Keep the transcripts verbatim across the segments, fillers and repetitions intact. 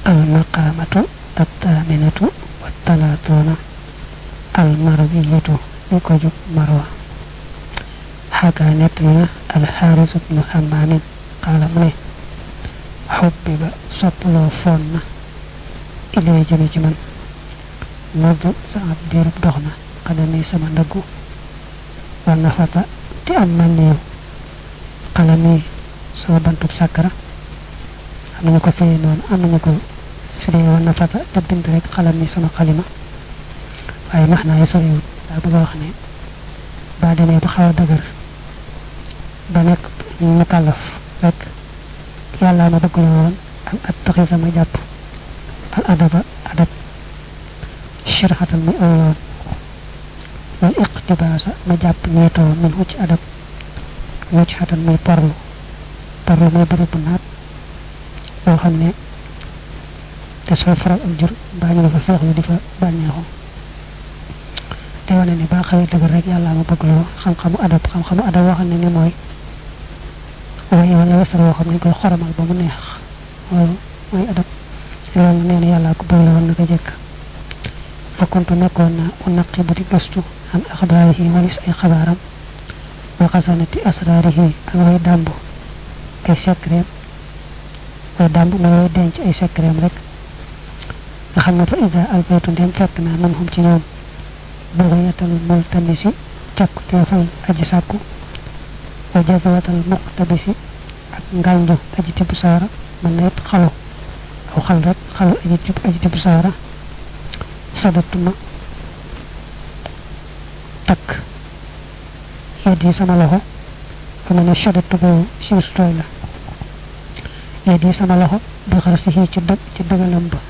المقامة الثامنة والثلاثون المروية لكجب مروة حكى نتنا الحارث بن حمام قال منه حبب صبلو فون إلي جمي جمن نود سعب ديرب دخنا قدمي سما نغو ونفت تي أمنيو قلمي سما بنتب سكرة am nañu ko firi non am nañu ko firi wona fata te bind rek xalam ni sama xalima waye maxna ya sori da bëgg wax ne ba demé ba xawa dëgër ba nek ñu kalaf rek yalla ma bëgg la won ak at taxi sama japp al adaba adab shirhatan mi awon wal iqtibasa ma japp ñeto min hu ci adab wajhatan mi parlu parlu mi bëri bu naat bo xamne te so faral ak jur bañu la fa fexlu difa bañexo te wone ni ba xawé deug rek yalla ma bëgg lo xam xamu adab xam xamu adab wax na ni moy way wala wessar wo xamne koy xoramal ba mu neex loolu moy adab loolu neena yalla ko bëgg la won naka jek fa kuntu nekkoon na unaqibu di gastu an akhbarihi walis ay xabaram wa qasanati asrarihi ak way dambu ay secret ay dambu la way denc ay secret rek nga xamne fa ida albaytu dem fekk na man hum ci ñoom bughyatal multamisi takku tefal aji sakku wa jazawatal muqtabisi ak ngaldu aji tibu sara man net xalu aw xal rek xalu aji tibu aji tibu sara sadatuma tak yedi sama loxo fu ne shadatu ko ci stoy la yedi sama loxo bi xarasi ci dëg ci dëgalam ba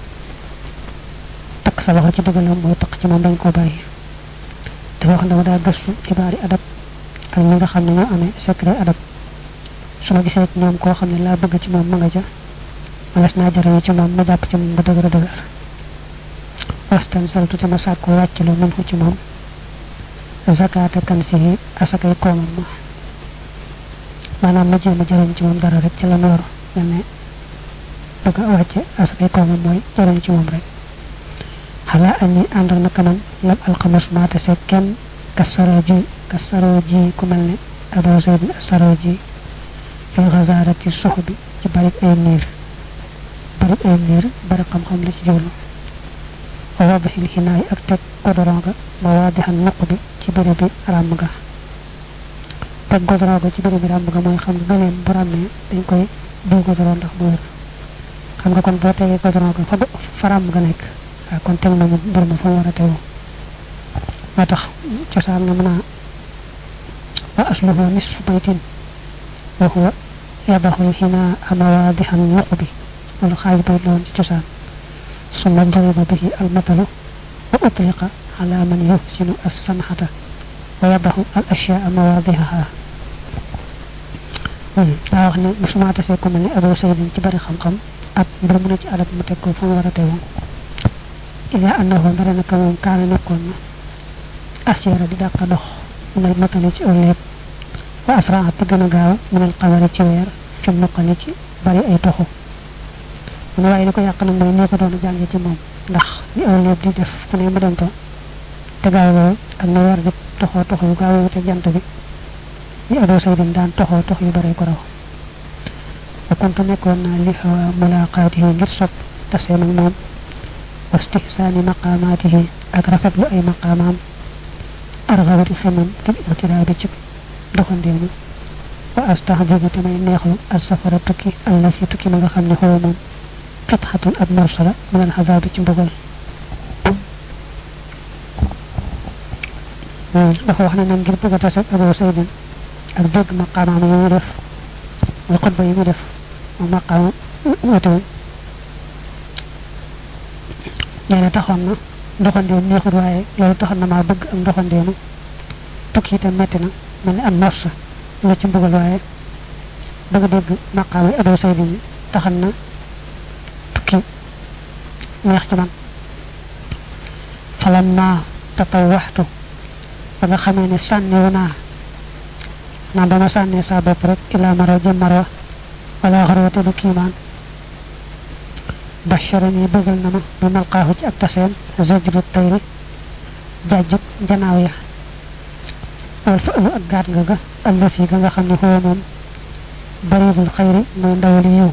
tak sa loxo ci dëgalam moy tak ci mom dañ ko bayyi te wax na da gëstu xibaari adab ak ñi nga xamne ñoo amé secret adab suma gisé ñoom ko xamne la bëgg ci mom ma nga ja wala na jara ci mom ma japp ci mom ba dëgër dëgër wastan saltu ci ma sakku wacc lu mën fu ci mom zakata kansihi asakay komam ma manam ma jëm jëram ci mom dara rek ci la nor ne bëgg wacce asakay komam moy jëram ci mom rek hala ani andal na kanam lam alqamas ma ta seken kasaraji kasaraji ku melni ado zaid asaraji fi ghazarati suhbi ci bari ay nir bari ay nir bari xam xam la ci jowlu واضح الحناي اكتب قدرانغا مواضح النقب ci bëre bi ram nga te godroga ci bëre bi ram nga moy xam nga leen bu ramé dañ koy do godro ndax bu wër xam nga kon bo tégué godroga fa fa ram nga nek kon tek nañu mbir ma fa wara téw motax ci sa nga mëna wa asluhu nisfu baytin wa huwa yadahu hina amawadih an-nuqbi wal khalid lon ci sa ثم ضرب به المثل وأطلق على من يحسن السمحة ويضع الأشياء مواضعها دا waxne musuma tassé ko melni ado sayyidin ci bari xam xam ak mbir mu ne ci adab mu tek ko fu wara tew ila annahu barana ka mom kana nekkon asira di dakka dox may matali ci olep wa asra at gëna gaaw min al qamari ci weer ci nokali ci bari ay toxu mu way ko yak na moy ne ko doon jangé ci mom ndax ni awle di def ku ne mu dem to te gaaw ak na war di toxo toxo yu gaaw te jant bi ni ado sayyidin daan toxo tox yu bare ko raw ko kontu nekkon na li hawa mulaqatihi ngir sop tassé nak mom wastihsani maqamatihi ak rafet lu ay maqamam arghabati xamam fil iqtirabi ci doxandemu wa astahdibu tamay neexlu as-safara tukki allati tukki ma nga xamne xoo mom قطعة المرسلة من العذاب تنبغل dafa wax na ngir bëgg tass ak Abu Sayyid ak dëgg maqamam yi mu def wa qadba yi mu def mo maqam wote ñene taxon na doxande neexul waye lolu taxon na ma bëgg ak doxandeenu tukki tam metti na melni am marsa la ci bëggal waye bëgg dëgg maqam Abu Sayyid taxon na neex ci man falamma tatawahtu ba nga xamé ne sanni wona na dama sanni sa bop rek ila mara jëm marwa wala xarwata du kiman basharani bëggal na ma bi malqaahu ci ak taseen zajru tayri jajju janaaw ya wal fa'lu ak gaat nga ga allati ga nga xam ne huwa moom baridul xayri mooy ndawali yiw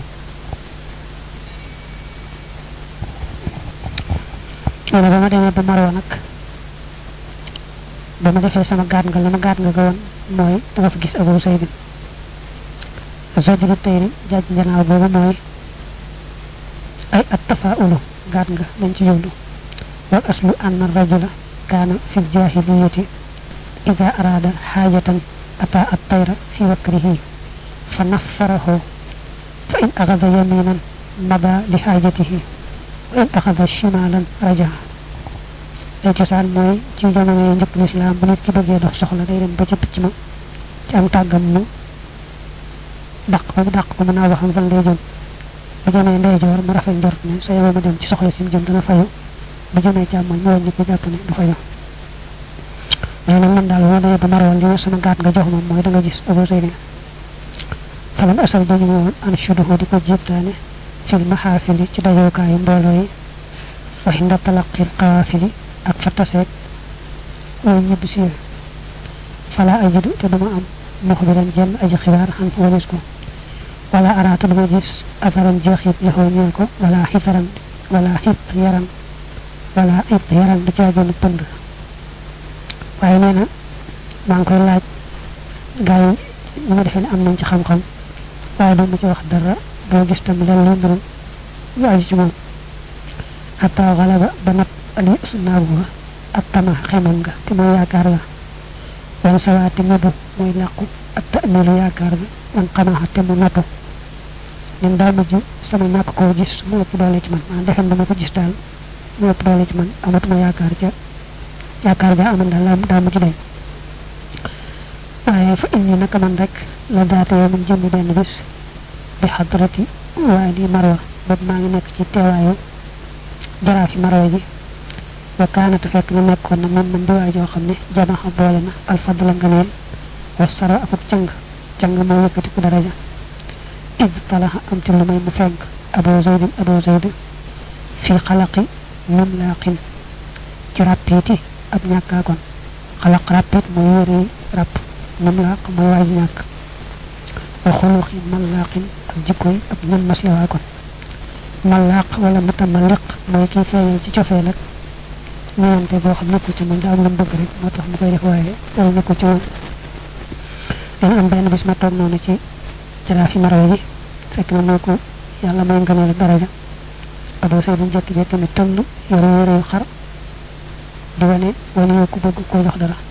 nee na ba ma demee ba maroo nag ba ma defee sama gaat nga la ma gaat nga ga woon mooy danga fa gis Abu Sayd zajru tayri jajju janaaw boobu mooy ay at-tafaa'ulu gaat nga lañ ci yóbbu wal aslu anna rajula kaana fi jahiliyati ida arada xaajatan ata at-tayra fi wakrihi fa naffarahu fa in axada yaminan mada li xaajatihi wa in axada shimalan rajaa day cosaan mooy ci jamono yi njëkk lislaam bu nit ki bëggee dox soxla day dem ba ca picc ma ci am tàggam mu dàq ko mu dàq ko mën naa waxam fan lay jëm bu jëmee ndeyjoor mu rafet njort ne sa yow ma dem ci soxla sim jëm dana fayu bu jëmee càmmoñ mu wàññi ko jàpp ne du fayu mais nag man daal moo demee ba maroon li ma sama gaat nga jox moom mooy da nga gis Abu Sayd falam asal dañu woon an shuduhu di ko jéptaane fil maxaafili ci dajookaayu mbooloo yi fa hinda talaqil qaafili ak fa taseeg way ñibbi si fala ajidu te duma am muxbiran jenn aji xibaar xam walis ko wala araata duma gis atharan jeexit laxoo ñeel ko wala xitaran wala xit yaran wala it yaran du caagonu pënd waaye nee na maa ngi koy laaj gaa yi ñu ma defee ne am nañ ci xam-xam waaye doo ma ci wax dara doo gis tam leen lu mbirum yu aju ci moom xataa xalaba ba nat ali usnaabu ga ak tama xemam nga te mooy yaakaar ga wan sawaati ñëbu mooy làqu ak ta'milu yaakaar ga wan xanaaxa te mu natu nen daa mujj sama ñàkk koo gis mu ëpp doole ci man maa defem dama ko gis daal mu ëpp doole ci man amatuma yaakaar ca yaakaar ja amal daal daa mujj dañ waaye fa inni naka man rek la daata yow min jëmmi benn bis bi xadrati waaye di marwa boobu maa ngi nekk ci teewaayu jaraafi marwa ji wa kaanata fekk na nekkoon na man man di waay joo xam ne jamaxa boole na alfadla nganeel wa sara akub càng càng moo yëkkati ku daraja id talaxa am ci lu may mu fenk Abu Zayd Abu Zayd fi xalaqi mumlaaqin ci ràppiiti ab ñàkkaakoon xalaq ràppit mooy yére ràpp mumlaaq mooy waay ji ñàkk wa xuluqi mallaaqin ak jikkoy ab ñan mas yawaakoon mallaaq wala mutamalliq mooy kii feeñal ci cofee nag ñëwante boo xam nekkul ci moom daa am lu mu bëgg rek moo tax mu koy def waaye dara nekkul ci moom dana am benn bis ma toog noonu ci jaraafi marwa ji fekk na moo ko yàlla may ngëneel daraja Abu Sayd jekki-jekki mi tëll yore yore yu xar di wane wane yow ku bëgg koo jox dara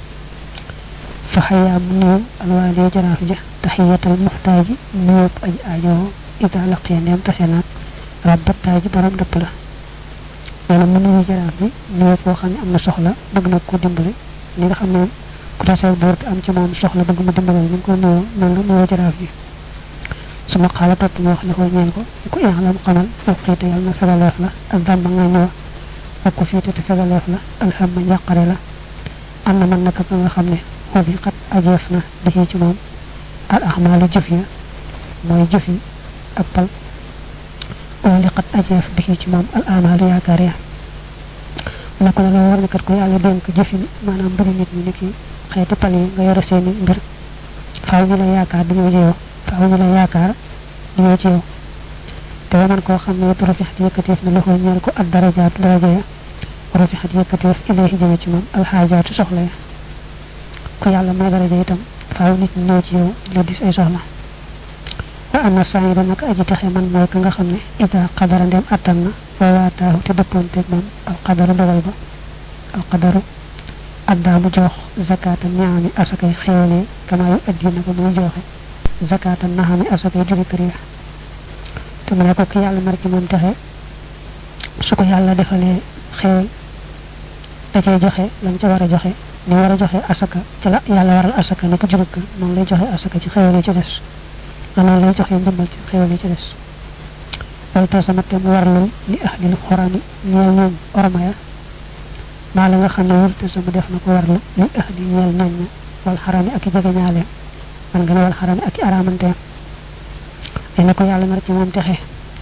fa xayaa mu nuyu alwaali jaraaf ja taxiyatal muxtaaji nuyób aji aajoo ida laqiya ndeem tase naag rabbat taaji borom dëpp la nee na mu nuyu jaraaf bi nuyób koo xam ne am na soxla bëgg na ko dimbali li nga xam ne ku tasee buur am ci moom soxla bëgg mu dimbali ni nga ko nuyoo noonu la nuyoo jaraaf bi suma xaala topp mu wax la ko ñeel ko ku eex la mu xamal foofu xiite yàlla na fegaleef la ak damba nga ñëwa wakku fiite te fegaleef la alhamma njàqare la am na man naka ka nga xam ne xobi xat ajeef na dixii ci moom al ahmaalu jëf ya mooy jëf yi ak pal ooli xat ajeef dixii ci moom al ahmaalu yaakaar ya mu ne ko la war na kat ko yàlla dénk jëf yi maanaam mbiri nit ñi ni ki xeeti pal yi nga yore seeni mbir faaw ñu la yaakaar dañoo ci yow faaw ñu la yaakaar dañoo ci yow te waman koo xam ne yëpp rafixat yëkkateef na loxo ñeel ko ak darajaatu daraja ya rafixat yëkkateef ilayhi jëme ci moom alxaajaatu soxla ya ku yàlla may daraja itam faaw nit ñi ñëw ci yow la dis ay soxla wa anna saida nag aji taxe man mooy ka nga xam ne ida qadara ndem attan na wa waataahu te dëppoonteeg moom alqadaru dogal ba alqadaru addaamu jox zakata ñaami asakay xeewale kama yu addi na ko muy joxe zakata naxami asakay jóge kër ya te mu ne ko ki yàlla mar ci moom taxe su ko yàlla defalee xeewal da cay joxe lam ca war a joxe ni war a joxe asaka ci la yàlla waral asaka ne ko jóge kër noonu lay joxe asaka ci xeewal yi ci des noonu lay joxe ndimbal ci xeewal yi ci des wala te sama te mu warlul li ahlil xorani ñeel ñoom orma ya maa la nga xam ne wurte sama def na ko warlu li ahli ñeel nañ na wal xarami ak i jege ñaaleem man nga ne wal xarami ak i aramante ne ko yàlla mar ci moom texe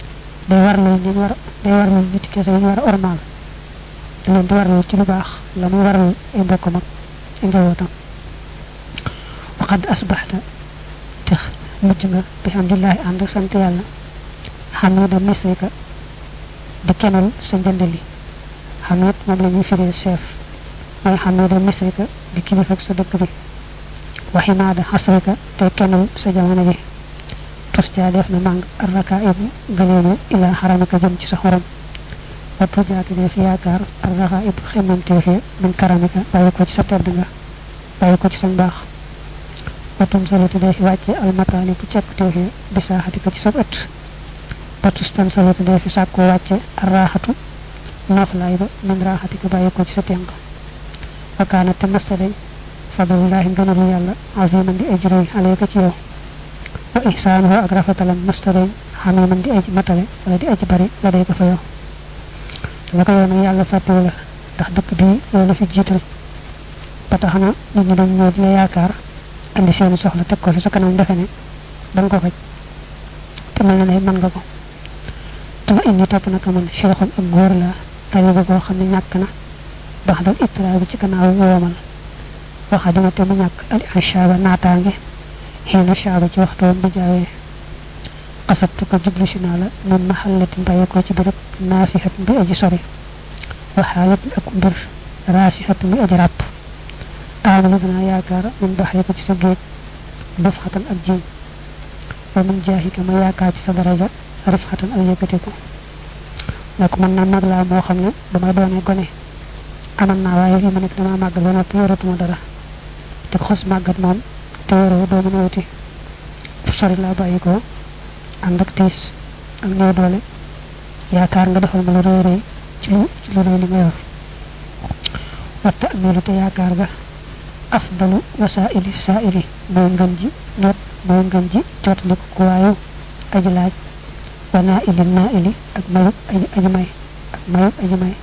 day warlu ñu war day warlu nit kese ñu war ormal da leen di warlu ci lu baax la muy warlu ay mbokkam ak ay njabootam waqad asbaxta tax mujj nga bi alhamdulilah ànd ak sant yàlla xam ne da misrika di kenal sa njëndali xam ne moom la ñuy firee chef mooy xam ne da misrika di kilifa ak sa dëkk bi waximaada xasrika tey kenal sa jamono ji tos jaa def na màng arraka ibu gëleelu ila xaramika jëm ci sa xorom wa tujaati def yaakaar arraka ibu xemmamteefee min karamika bàyyi ko ci sa tedd nga bàyyi ko ci sa mbaax watum salatu def wàcce almataani bu cekkteefee bisaaxatika ci sa ëtt watustan salatu def sàkku wàcce arraxatu noflaay ba min raxatika bàyyi ko ci sa tenq wakaana te masta dañ fadlullahi ngënalu yàlla aziman di ajroy alayka ci yow wa ihsaanuhu ak rafetalam mastarañ xamiman di aji matale wala di aji bari la day ko fa yow dama ko yow nag yàlla fàttewu la ndax dëkk bii loolu fi jiital ba tax na nit ñi dañ ñëw di la yaakaar andi seeni soxla teg ko fi sa kanam defe ne danga ko faj te mel na ne mën nga ko dama indi topp naka man cheikhun ak góor la taliba koo xam ne ñàkk na bax dal itraa bi ci gannaaw woomal waxa dina te mu ñàkk al inchaba naataange xiina chaba ci waxtoom bi jaawee xasabtu ko jublu si naa la min mahallatin bàyyikoo ci béréb naasihatin bi aji sori wa xaalatin ak mbir raasihatin bi aji ràpp aamali dinaa yaakaar min baxri ko ci sa géej def xatan ak jiñ wa min jaahika ma yaakaar ci sa daraja rif xatan ak yëkkatiku ne ko mën naa mag laa moo xam ne ba may doonee gone aman naa waaye fii ma nekk damaa màggal ba noppi yoratuma dara te ko xos màggat moom te yoroo doo mën a wuti sori laa bàyyi ko ànd ak tiis ak néew doole yaakaar nga defal ma lu rëy rëy ci lu ci lu rëy li nga yor watta amilu te yaakaar ga afdalu wasaili saaili mooy ngën ji ñot mooy ngën ji jootaliku ku waayu aji laaj wa naa ili naa ili ak mayu aji may ak mayu aji may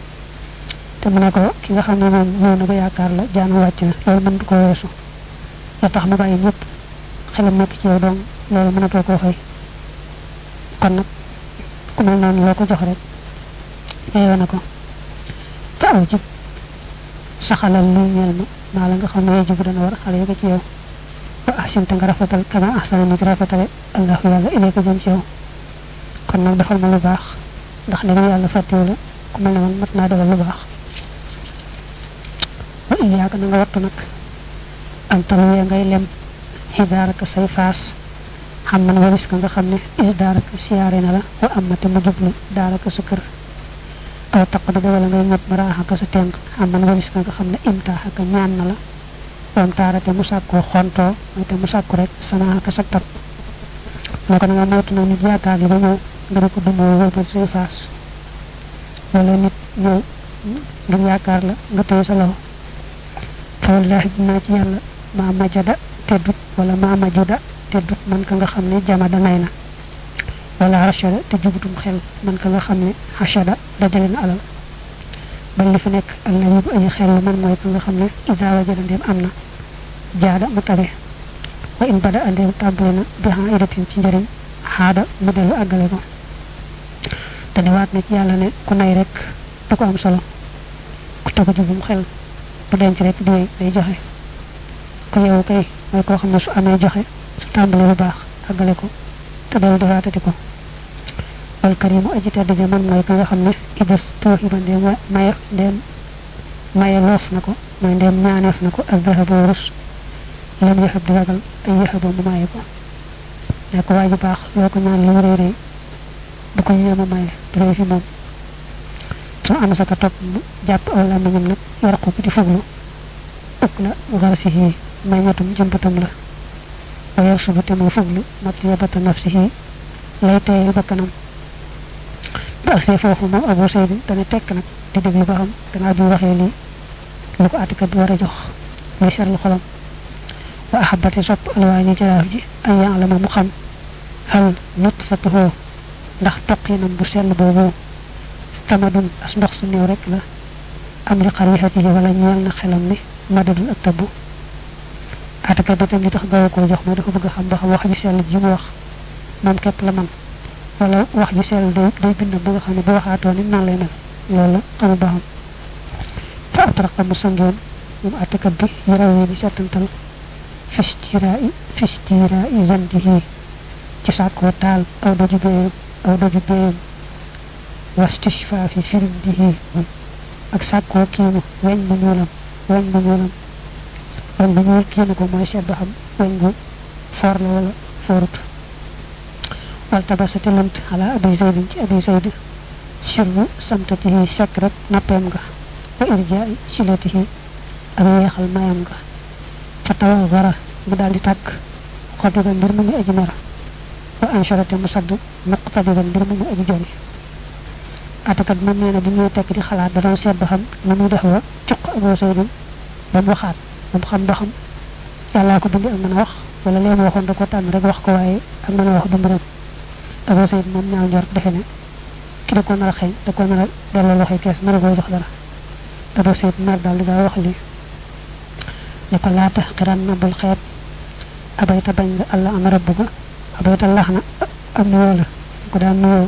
te mu ne ko ki nga xam ne moom ñëw na ba yaakaar la jaan wàcc na loolu mën du ko weesu la tax mu bàyyi ñëpp xelam nekk ci yow donc loolu mënatoo koo fay kon nag ku mel noonu loo ko jox rek yeyoo na ko fa aw jib saxalal luy ñeel ma maa la nga xam ne jibu dana war xale ko ci yow wa ahsinte nga rafetal kama ahsana ni rafetale allahu yàlla ilee ko jëm ci yow kon nag defal ma lu baax ndax ne yàlla fàttewu la ku mel ne man mat naa defal lu baax wa iyaaka na nga wattu nag antaluye ngay lem xidaaraka say faas xam man waris ka nga xam ne isdaaraka siyaare na la wa amate mu jublu daaraka sa kër aw taqda wala ngay ñëpp maraaxaka sa tenk xam man waris ka nga xam ne imtaaxaka ñaan na la wam taarate mu sàkkoo xontoo mooy te mu sàkku rek sanaaka sa tab moo ko na nga moytu nag nit yaakaar li ba ñëw nga di ko dumoo wëlbal say faas wala nit ñëw ngir yaakaar la nga téye sa loxo fa wallahi dinaa ci yàlla maa majada teddut wala maa majuda teddut man ka nga xam ne jamada nay na wala rachada te jubutum xel man ka nga xam ne hachada dajale na alal ba li fi nekk ak la yóbbu aji xel man mooy ka nga xam ne ida wajada ndéem am na jaada mu tabe wa in bada andéem tàmbale na bihan idatin ci njëriñ xaada mu dellu àggale ko te ne waat na ci yàlla ne ku nay rek da ko am solo ku tegu jubum xel bu denc rek di day joxe ku yeewu kay mooy koo xam ne su amee joxe su tàmbale lu baax àggale ko te dellu defaatati ko wal karimu aji tedd ja man mooy ka nga xam ne idas tooxiba ndéem maye ndéem maye loof na ko mooy ndéem ñaaneef na ko ak dahaba wurus lam yaxab di ragal ay yaxaba mu maye ko ne ko waaji baax loo ko ñaan lu rëy rëy bu ko yéema maye du rëy fi moom soo am sa ka topp jàpp aw làmmiñam nag warqu bi di fuglu uk la garsihi meññatum jëmbatam la wa yarsubu te muy fuglu matliyabata nafsihi lay teeyal bakkanam ba agsee foofu moom Abu Sayd dana tekk nag di déglu ba xam danaa bi waxee lii lu ko àttikat bi war a jox muy serlu xolam wa ahabate sopp alwaani jaraaf ji ay ya'lama mu xam hal nutfatuhu ndax toqinam bu sell boobu tamadun as ndox su néew rek la am li xarixatihi wala ñeel na xelam ni madadun ak tabbu àttikat bi tam li tax gaw koo jox mooy dafa bëgg xam ba xam wax ji sell ji mu wax moom képp la man wala wax ju sel day day bind ba nga xam ne bu waxaatoo ni nan lay mel loolu xamu ba xam fa atraqa mu sangoon moom attekat bi yaraw di setantal fistira'i fistira'i zandihi ci sàkkoo taal aw doju béyam aw doju béyam wastishfa fi firindihi ak sàkkoo kiinu weñ bu ñuulam weñ bu ñuulam weñ bu ñuul kiinu ko mooy seet ba xam weñ bu foor la wala foorut wal tabasati lant ala abi zaydin ci abi zayd sirru samtatihi secret nappeem nga wa irjaa'i silatihi ak weexal mayam nga fa tawa gara mu daal di tàkk xadiran mbir mu ngi aji mer wa ansharate mu sadd muqtadiran mbir mu ngi aji joni atakat moom nee na bi ñuy tekk di xalaat da doon seet ba xam lu muy def wa cuq Abu Saydin ba mu waxaat ba mu xam ba xam yàllaa ko bind ak mën a wax wala lee mu waxoon da ko tànn rek wax ko waaye ak mën a wax du mbiram Abu Saydin moom ñaaw njort defe ne ki da ko nar a xeeñ da ko nar a delloo loxoy kees nar a koy jox dara Abu Saydin mer daal di daa wax li ne ko laa tax xiran na bul xeet abayta bañ nga allah am rabbu ga abayta lax na am nuyoo la ko daan nuyoo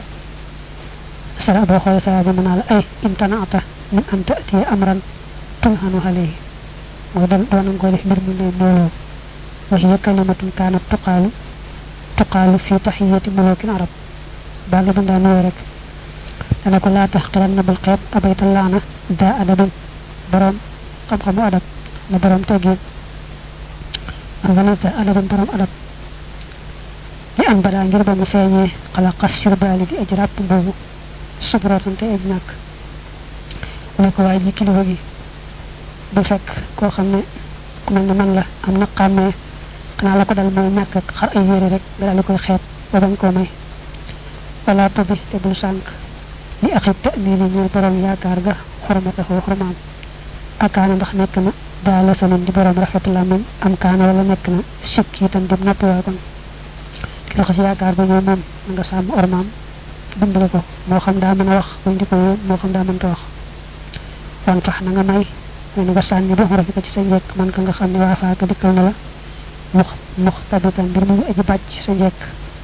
sara boo xoolee sara bi mën naa la ay imtanaata min an taatiya amran tunhanu alayhi mooy dal doonam ko def mbir mu ne nooloo wa hiya kalimatun kaanat tuqaalu tuqaalu fi taxiyati mulukin arab baa nga bindaa nuyoo rek dana ko laa tax xiran na bul xeet abayta laana daa adabin borom xam-xamu adab la borom teggin organisa adabin borom adab li am badaa ngir ba mu feeñee xala xas sirbaali di aji ràpp boobu subratan te aj ñàkk mu ne ko waaye ji kilifa gi bu fekk koo xam ne ku mel ne man la am na xàmmee xanaa la ko dal mooy ñàkk ak xar ay yére rek nga daal di koy xeeb ba bañ koo may wala todi te bul sànk li axib te nii ni ñooy borom yaakaar ga xormataxoo xormaam akaana ndax nekk na daa la sanin di borom rafet la min am kaana wala nekk na sikki itam dim nappiwaa kon ki la xas yaakaar ba ñëw moom na nga sàmm ormaam dimbale ko moo xam daa mën a wax buñ di ko yóom moo xam daa mënta wax wan tax na nga may mais nga sànni ba rafet ko ci sa njekk man ka nga xam ne waa faaka dikkal na la mux muxtabitan mbir mu ngi aji bàcc sa njekk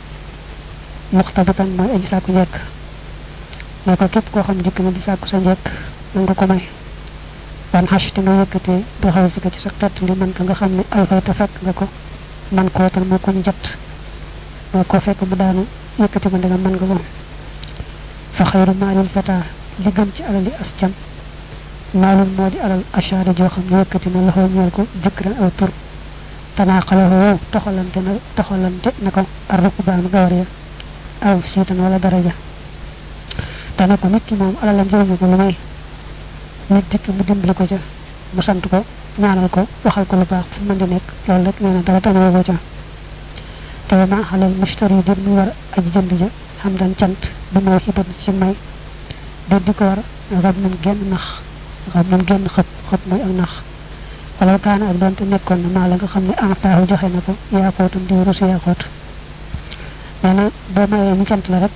muxtabitan mooy aji sàkku njekk ne ko képp koo xam dikk na di sàkku sa njekk na nga ko may wan xas te nga yëkkatee ba xaw si ko ci sa tett li man ka nga xam ne alfayta fekk nga ko man koo tan moo ko ñu jot moo ko fekk mu daanu yëkkati ko ndega man nga ko fa xayru maalil fata li gën ci alali as cam maalul moo di alal achaari joo xam ne yëkkati na loxoo ñeel ko jëkkëran aw tur tanaaxaloo toxalante na toxalante na ko arruku baanu gawar ya aw siitan wala daraja dana ko nit ki moom alalam jëriñu ko lu may nit dikk mu dimbali ko ca mu sant ko ñaanal ko waxal ko lu baax fu mën di nekk loolu rek nee na dara tanoo ko ca te ma xalal mushtari dir muy war aji jënd ja xam daan cant bu moo xibat ci may dir di ko war rab nun genn nax rab nun genn xëp xëp muy ak nax wala kaana ak doonte nekkoon na maa la nga xam ne antaahu joxe na ko yaa xootum di rusu yaa xoot nee na boo mayee ñu cant la rek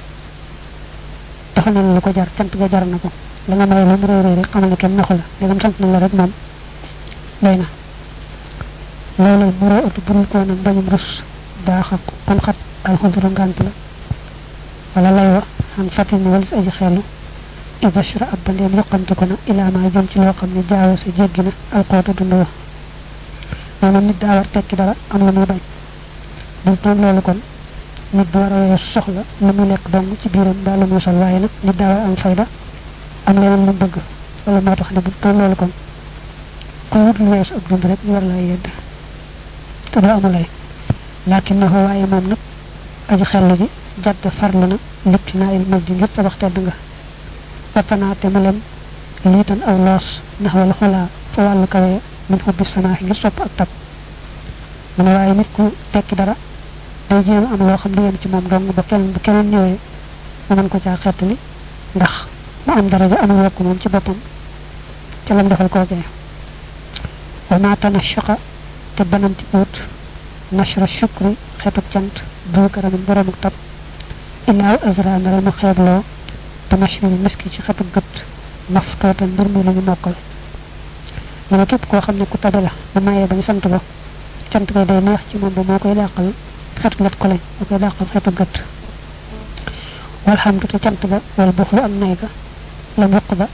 dafa ne lu ko jar cant ga jar na ko la nga may lu mu réy réy rek xamal ne kenn naxu la léegam sant na la rek moom doy na loolu mu roo atu burul koo nag bañum rus baax ak kon xat alxudru ngant la wala lay wa xam fatin walis aji xeelu ibashra ab bandeem yoqante ko na ilaa ma jëm ci loo xam ne jaawo sa jéggi na alxoota dund wa noonu nit daa war tekki dara am lu muy bañ bul doon loolu kon nit du war a weesu soxla lu muy lekk dong ci biiram mbaa lu muy sol waaye nag nit daa war am fayda am leneen lu bëgg wala moo tax ne bu doon loolu kon ku wut lu weesu ak dund rek ñu war laa yedd te doo amulay lakin na waaye moom nag aji xellu ji jadd farlu na lipti naa il maj ji ngir tabax tedd nga wattanaate mu lem liitan aw loos ndax wala xolaa fa wàllu kawe min xubbi samaaxi ngir sopp ak tab mu ne waaye nit ku tekki dara day jéem am loo xam du yem ci moom dong ba kenn bu keneen ñëwee mu mën ko caa xettali ndax mu am daraja amul yokk moom ci boppam ca lam defal kookee wa ma tanashaqa te bananti uut nashra shukri xeetub cant bu karamin boromuk tab illaaw azra ndara mu xeebloo te nashri miski ci xeetub gët maftootan mbir mi lañu mokkal ñu ne képp koo xam ne ku tabe la bu mayee bañ sant ko cant koy day neex ci moom ba moo koy dàqal xeetu let ko lañ moo koy dàqal xeetu gët والحمد تجنت با والبخل أم نيكا لم يقضى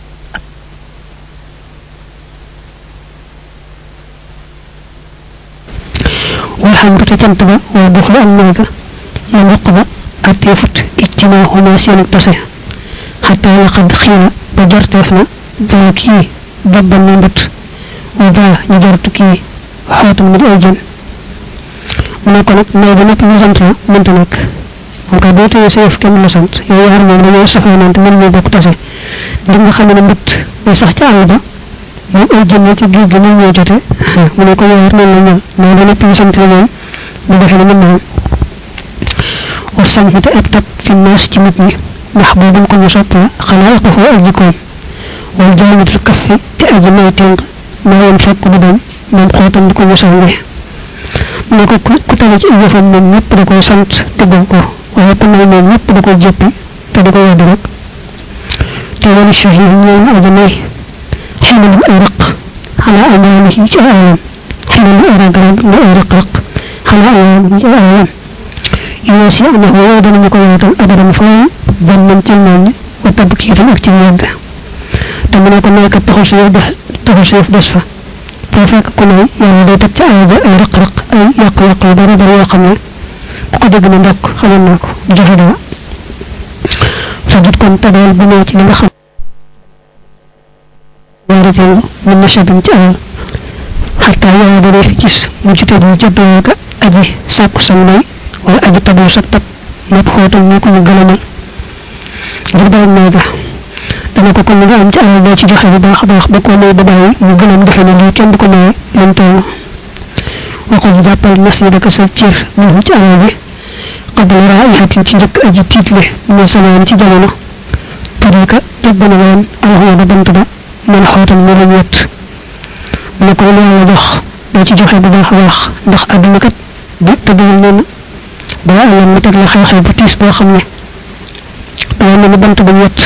والحمد تجنت با والبخل أم نيكا لم يقضى أتيفت اجتماعهما سين التسه حتى لقد خير بجرتفنا ذاكي ضبا من بط وذا نجرتكي حوت من الأجن منكو نك ناي با نك ñu sant la mënta nek on ka doto yef kenn la sant yow yar mom dañu safa nant mën ñu bokk tassé ndi nga xamné mbut day sax ci àll ba ñu ay jëne ci géej gi ñu ñëw joté mu ne ko yar non la ñal mais da nek ñu sant la ñoom mu defé ni mën na wa samhata abtab fi nas ci nit ñi mahbubun ko ñu sopp la khalaqahu ajikoom wal jamitul kaffi te aji may tenk ma won fekk bu doon mom xotam ko ñu sangé mu ko ku tane ci yefam mom ñepp da koy sant te gëm ko waye ko may mom ñepp da koy jeppi te da koy yedd rek te wala shahih ñoom ajamay xinal iraq ala amanihi ci alam xinal iraq la iraq raq ala amanihi ci alam yosi ana ho da ñu ko yotal abadan fa ban man ci ñoom wa tabkiitam ak ci yedd te mu ne ko may ka taxul sey def taxul sey def fa fa fekk ku ne yalla day tek ci ay ay raq raq ay yaq yaq yu bari bari yo xamne ku ko degg na ndok xamal nako joxe dara fa dit kon tabal bu ne ci nga xam wara ci mu nashadam ci al hatta ya da def gis mu ci tabu ci ka aji sakku sam nay wala aji tabu sak tak nak xotam ñu ko ñu gëlamal ngir dal na ga dana ko ko ñu am ci al do ci joxe bu baax baax ba ko may ba bay ñu gënam defe na li kenn du ko may lam taw وقد جابل نصيبك سجر منه تعالى قبل رائحة تجك أجي تيتله من زمان تجمعنا طريقة ربنا وان الله يبنتبا من حوط المليات نقول يا وضخ بيتي جوحي بضاح واخ ndax aduna kat bu tëddal noonu bala alam mu teg la xew-xew bu tiis boo xam ne dana mel ni bant bu wet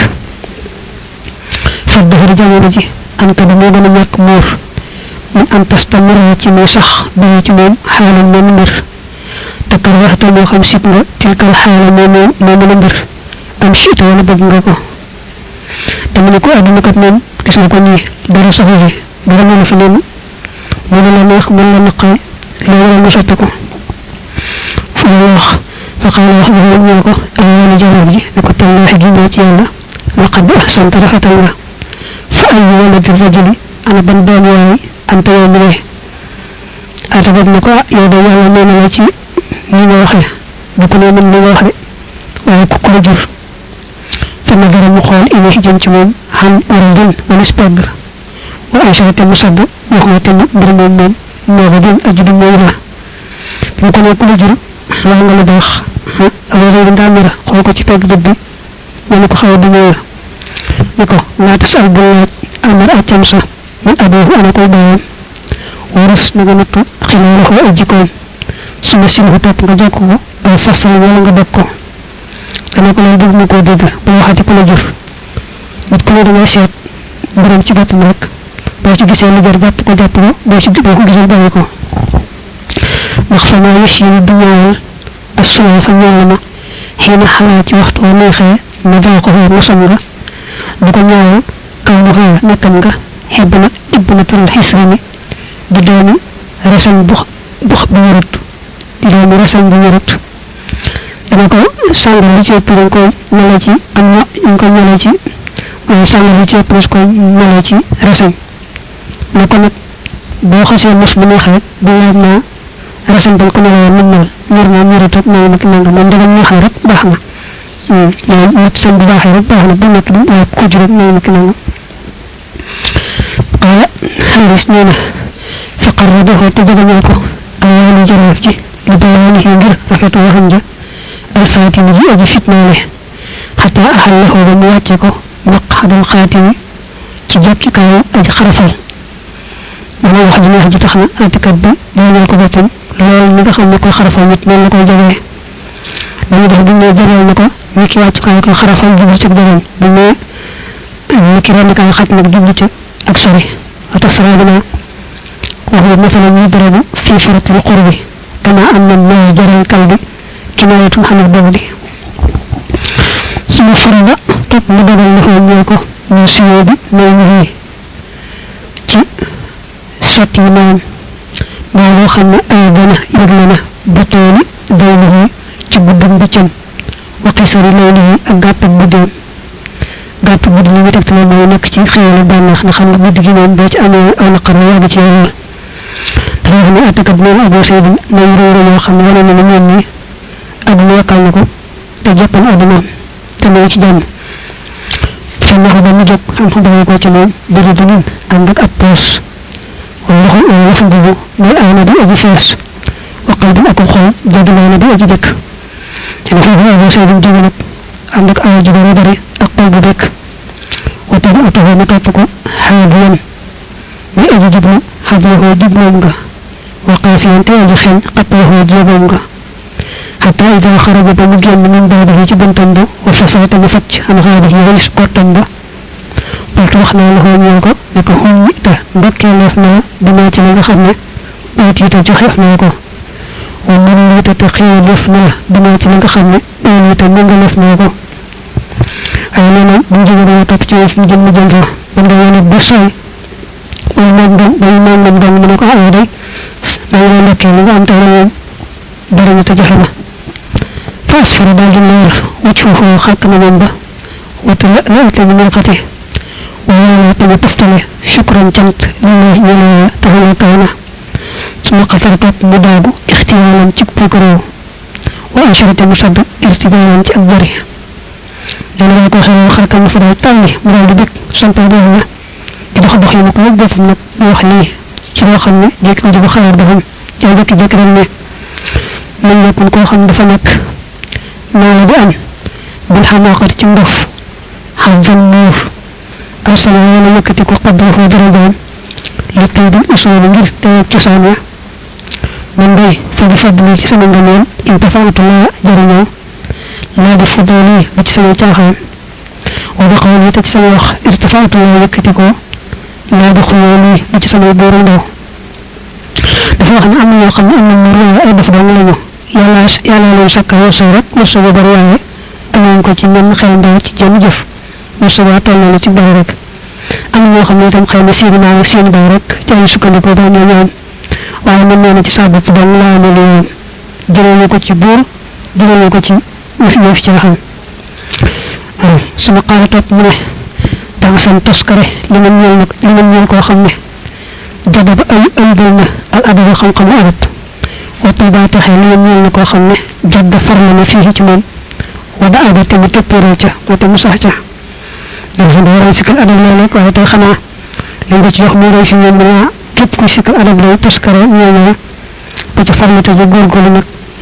fat defar jamono ji an ka di moo gën a ñàkk muur من أن تستمر ci mo sax ba ci mom xalam mom mbir takarwahta mo xam sip nga tilkal xala mom mom mbir am shita wala bëgg nga ko dama ko aduna kat mom gis nga ko ni dara saxu ji dara mo fi len mo la neex mo la naqay la wala mo sotti ko fu wax fa qala wax na ñu ko ayana jawab ji ko tallahi gi mo ci yalla laqad ahsanta rafatal fa ay walad rajuli ana ban doom yaay ante yow mi ne atabat nako yow do yalla neena la ci ni nga waxe bu ko neena ni nga wax de waye ku ko jur fa na dara mu xol ina ci jëm ci mom han urudun wala spag wa aishata musad wax na tan bir mom mom mo ba dem aju mo la bu ko ne ku la jur wax nga la bax ha away nga mera xol ko ci pegg debbi wala ko xaw du mo niko la tasal bu amar atam sa من أبوه أنا كل بيان ورس نغنط خلاله أجيكم ثم سنه توب نجاكو أو فصل ولا نغبكو أنا كل يدوب نكو ديغ بوحاتي كل جر نتكلم دنا سيات برام ci bop nak bo ci gisé lu jar japp ko japp ko bo ci bo ko gisé baye ko wax fa ma yeshi du ñewal asuna fa ñewal xina xala ci waxtu neexé ma da ko ho musam nga du ko ñewal kaw mu ha nakam nga حبنا ابنة الحسرمي بدون رسم بخ بخ بيرت بدون رسم بيرت أنا كو سانغ لي تي بيرن كو نالاتي أنا إنكو نالاتي سانغ لي تي بيرن كو نالاتي رسم نكو نك بو خاسي مس بني خات بلادنا رسم بن كو نالا من نال نور ما ميرت ما نك نغ من دغ ني خات باخنا ام نت سن باخ رek باخنا bu nek ko jurek ما نك نغ قال حديث نينا فقربه تجبناكو أيان جرف جي لبيانه غير رفت وهنجا الفاتن جي أجي فتنا له حتى أحله بمياتكو مقحد الخاتم تجاكي كاو أجي خرفل وانا واحد نيح جي تخنا أتكبي دينيكو بطن لول نيغا خمنيكو خرفل متنين لكو جبه dañu def bu ñu jëral nako ñu ci waccu kay ko xarafal jublu ci dëgën bu ñu ñu ki ron kay xat nak jublu ci ak sori atasrabuna wa huwa mathalan yudrabu fi farat al-qurb kama anna an-nas jara al-kalb kinayatu an al-bawli suma farba top mu dogal na ko ñëw ko ñu siyoo bi may ñu ci sotti naan maa loo xam ne ay gana yëgle na butooni dayni ci guddum bi cam waxi sori layli ak gàtt guddeem gàtt guddi li ñu tegtale mooy nekk ci xéewal bànneex na xam nga guddi gi moom boo ci amee aw naqar yàgg ci yow dafa wax ne attakat moom Abu Sayd may réere yoo xam ne wane na ne ñoom ñi àdduna yàkkal na ko te jàppal àddunaam te mu ci jàmm fa naxa ba mu jóg xam xam dafa ko ci moom bëri du nin ànd ak ab poos wala loxo wala loxo boobu mooy ay na di aji fees waqal bin ak xol jaduloo na di aji dëkk ci dafa wax Abu Sayd jóge nag ànd ak ay jubal yu bari ak xol bu dëkk wata bi otoxoo mu topp ko xaadiyan muy aji jublu xaadiyaxoo jubloom nga waqaafiyan te aji xeeñ xattayaxoo jéegoom nga حتى إذا خرج بمجيء من بعده جبنتم بو وفصل تمفج عن هذه ولس قرطن بو قلت وخنا له نيوكو نكو هم مئتا بكي لفنا بما تلغ خمنا بيتي تجخيح نيوكو ومن يتتقي لفنا بما تلغ خمنا بيتي تنغ لفنا أينا نجي بنا تبتي في جنة جنة بنا يانا بسوي ومن دم بينا من دم منك أعودي بينا لكي لغا أنت لهم برنا تجحنا فأسفر بعض النار وجهه خلق من ذنبه وتلألأت من القته ويانا قد تفتله شكرا جمت لله ولا تعالى تعالى ثم قفرت مداغ اختيالا تكبكرو وأنشرت مصد ارتبالا تأبره دلوا كوخي خلق المفرد التالي مراد بك سنتا بيهنا إذا خبخ يمك مجدف منك بوحلي شلو خمي جيك نجب خير بهم جايبك جيك رمي من يكون كوخم دفنك ما بأن بالحماقة تنضف حظ النور أرسل وانا يكتك قدره درجان لطيب الأصول غير تيكسانيا من بي فبفضلي كسنا جميل انتفعت الله جرنا لا بفضلي بكسنا تاخان وبقولي تكسنا وخ ارتفعت الله يكتك لا بخيالي بكسنا بورندو دفعنا أمن يقم أن النور أدف دولنا yalla yalla lu sakka woso rek woso bu bari waye amon ko ci ñen xel ndaw ci jëm jëf woso ba tollu ci bari rek am ñoo xamne tam xeyna seen ma ak seen bay rek ci ay sukkandiko ba ñu ñaan waye man neena ci sa bop do la ma lu jëlé ko ci bur jëlé ko ci wax yof ci xam sama xala top mu ne da san toskare li man ñëw nak li man ñëw ko xamne jadab ay ay bulna al adab xam xam arab وطيبا تخيل يميل نكو خمنا جد فرلنا فيه جمال ودا أبا تم تبيروجا وتم سحجا لكن دورا سكال أدب لالك وهتا خنا لنجا جيوخ ميرا في يمنا كيب كو سكال أدب لالك تسكرا يمنا بجا فرلنا تزيقور قولنا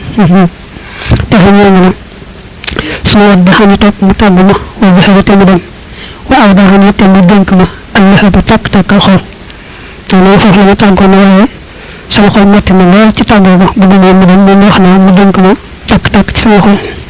تخيل يمنا سنوات بحاني تاك متابنا وبحاني تمدن وأوضاهاني تمدنكما الله بتاك تاك الخور تانا يفوح لنا تاكونا وهي sama xol metti na lool ci tàggoo ba bu demee mu dem mu wax na mu dénk ma takk takk ci sama xol